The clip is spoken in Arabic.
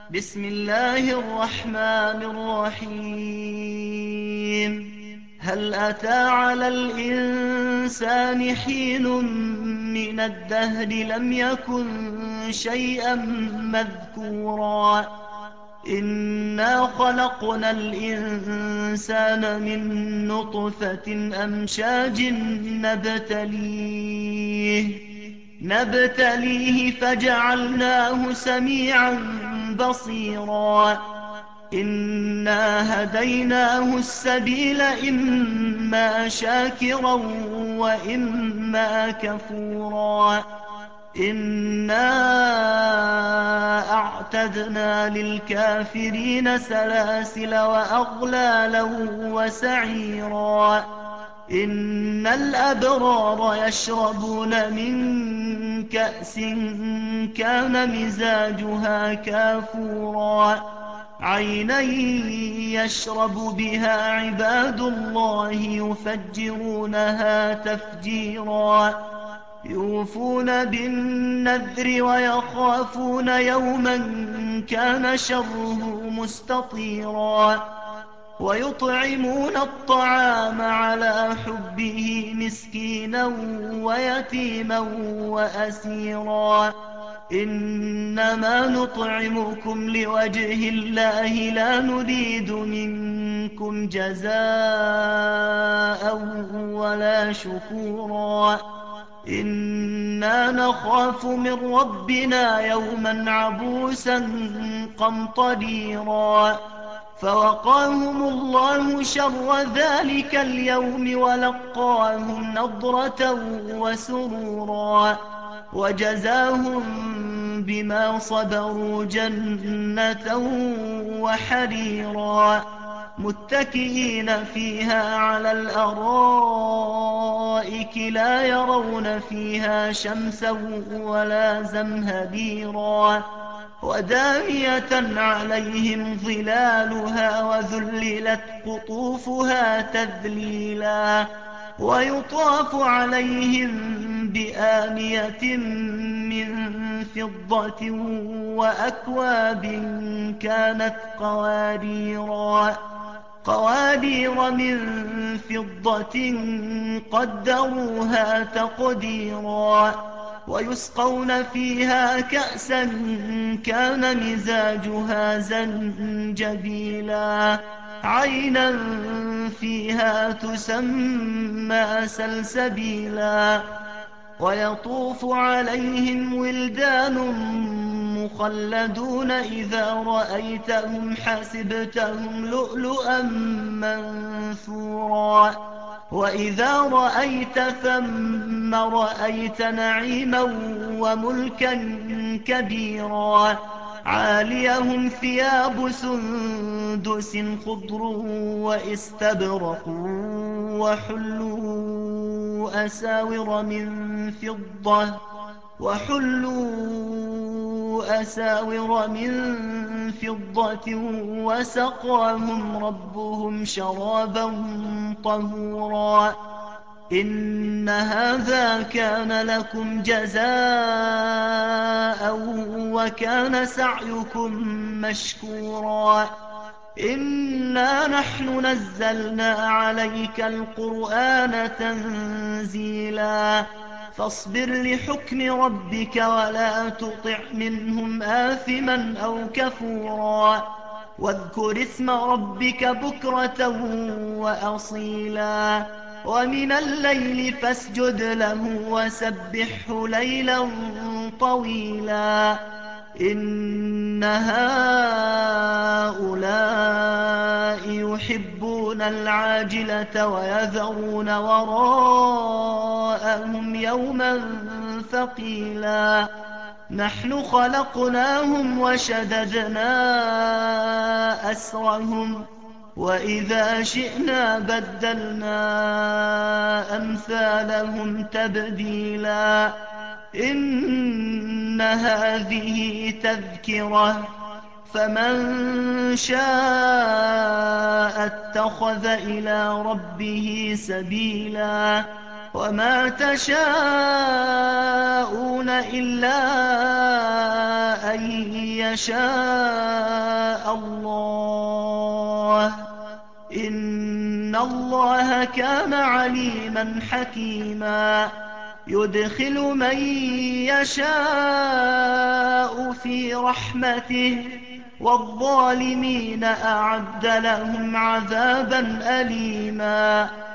بسم الله الرحمن الرحيم. هل أتى على الإنسان حين من الدهر لم يكن شيئا مذكورا إنا خلقنا الإنسان من نطفة أمشاج نبتليه فجعلناه سميعا بصيرا إنا هديناه السبيل إما شاكرا وإما كفورا إنا أعتدنا للكافرين سلاسل وأغلالا وسعيرا إن الأبرار يشربون من كأس كان مزاجها كافورا عينا يشرب بها عباد الله يفجرونها تفجيرا يوفون بالنذر ويخافون يوما كان شره مستطيرا ويطعمون الطعام على حبه مسكينا ويتيما وأسيرا إنما نطعمكم لوجه الله لا نريد منكم جزاء ولا شكورا إنا نخاف من ربنا يوما عبوسا قمطريرا فوقاهم الله شر ذلك اليوم ولقاهم نضرة وسرورا وجزاهم بما صبروا جنة وحريرا متكئين فيها على الأرائك لا يرون فيها شمسا ولا زمهريرا ودانية عليهم ظلالها وذللت قطوفها تذليلا ويطاف عليهم بآنية من فضة وأكواب كانت قوارير من فضة قدروها تقديرا ويسقون فيها كأسا كان مزاجها زنجبيلا عينا فيها تسمى سلسبيلا ويطوف عليهم ولدان مخلدون إذا رأيتهم حسبتهم لؤلؤا منثورا وإذا رأيت ثم رأيت نعيما وملكا كبيرا عاليهم ثياب سندس خضر واستبرق وحلوا أساور من فضة وسقاهم ربهم شرابا طهورا إن هذا كان لكم جزاء وكان سعيكم مشكورا إنا نحن نزلنا عليك القرآن تنزيلا فاصبر لحكم ربك ولا تطع منهم آثما أو كفورا واذكر اسم ربك بكرة وأصيلا ومن الليل فاسجد له وسبحه ليلا طويلا إن هؤلاء يحبون العاجلة ويذرون وراءهم يوما ثقيلا نحن خلقناهم وشددنا أسرهم وإذا شئنا بدلنا أمثالهم تبديلا إن هذه تذكرة فمن شاء اتخذ إلى ربه سبيلا وما تشاءون إلا أن يشاء الله. إن الله كان عليما حكيما. يدخل من يشاء في رحمته والظالمين أعد لهم عذابا أليما.